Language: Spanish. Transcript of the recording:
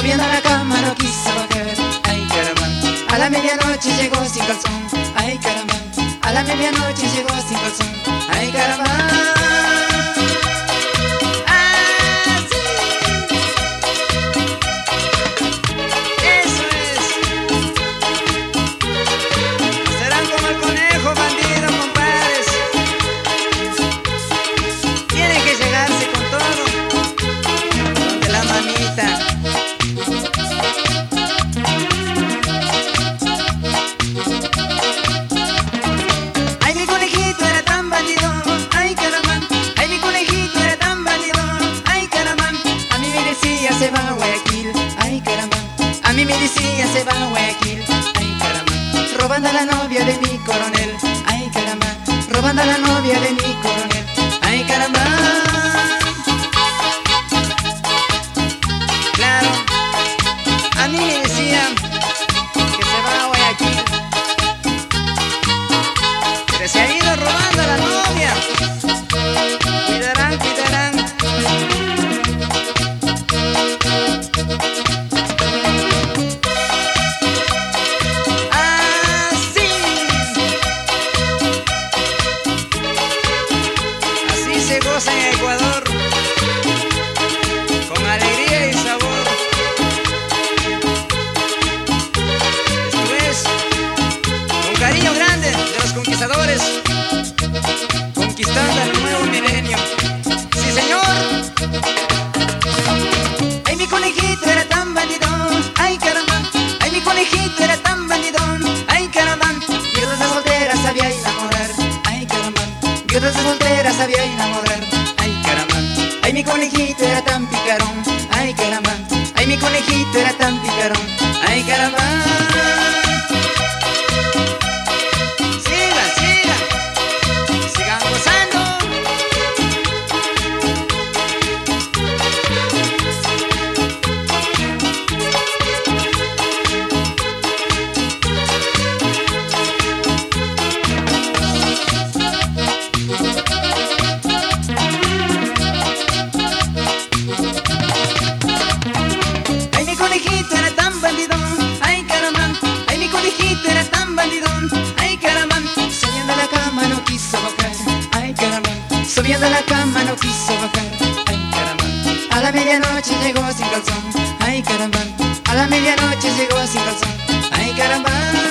Subiendo a la cama no quiso bajar, ay caramba. A la medianoche llegó sin calzón, ay caramba. A la medianoche llegó sin calzón, ay caramba. Se va a Guayaquil, ay caramba. A mí me decía se va a Guayaquil, ay caramba. Robando a la novia de mi coronel, ay caramba. Robando a la novia de mi coronel, ay caramba. Claro, a mí me decía que se va a Guayaquil, pero se ha ido robando a la novia. Cuidarán, cuidarán. Se goza en Ecuador con alegría y sabor. Esto es con cariño grande de los conquistadores, conquistando el nuevo milenio. ¡Sí, señor! Ay, mi conejito era tan bandidón, ay caramba. Ay, mi conejito era tan bandidón, ay caramba. Viudas de solteras sabía enamorar, ay caramba. Viudas de solteras sabía enamorar, ay caramba. Ay, mi conejito era tan picarón, ay caramba. Ay, mi conejito era tan picarón, ay caramba. Sigan, sigan, sigan gozando. Subiendo a la cama no quiso bajar, ay caramba. A la medianoche llegó sin calzón, ay caramba. A la medianoche llegó sin calzón, ay caramba.